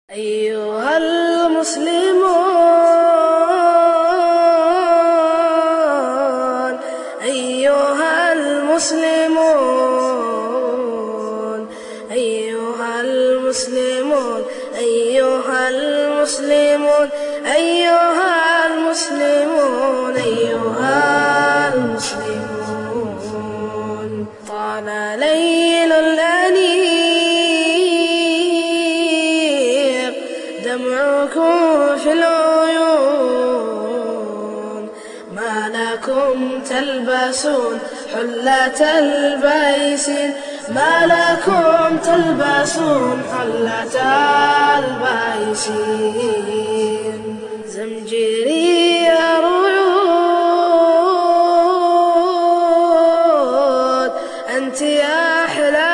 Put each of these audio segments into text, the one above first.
أيها المسلمون أيها المسلمون أيها المسلمون أيها المسلمون أيها المسلمون أيها المسلمون طال ليل الأنيق دمعكم في العيون ما لكم تلبسون حلة البيسين ما لكم تلبسون حلة البيسين زمجري رعود أنت يا أحلى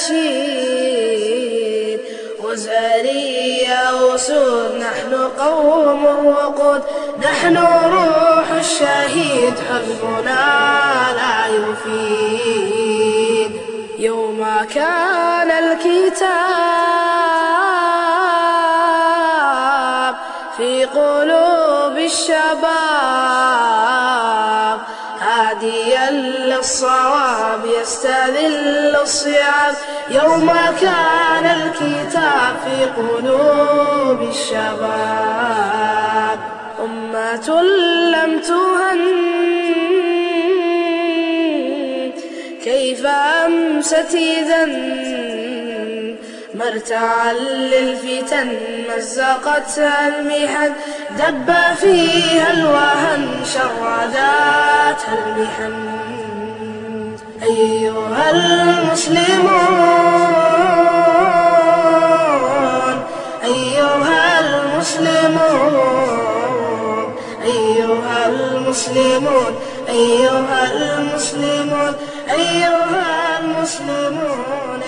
نشيد وزاري يا أسود نحن قوم الوقود نحن روح الشهيد حزبنا لا يفيد يوم كان الكتاب في قلوب الشباب هاديا للصواب يستذل الصعاب يوم كان الكتاب في قلوب الشباب أمة لم تهن كيف أمست إذن مرتعا للفتن مزقتها المحن دب فيها الوهن شرداتها المحن أيها المسلمون أيها المسلمون أيها المسلمون أيها المسلمون أيها المسلمون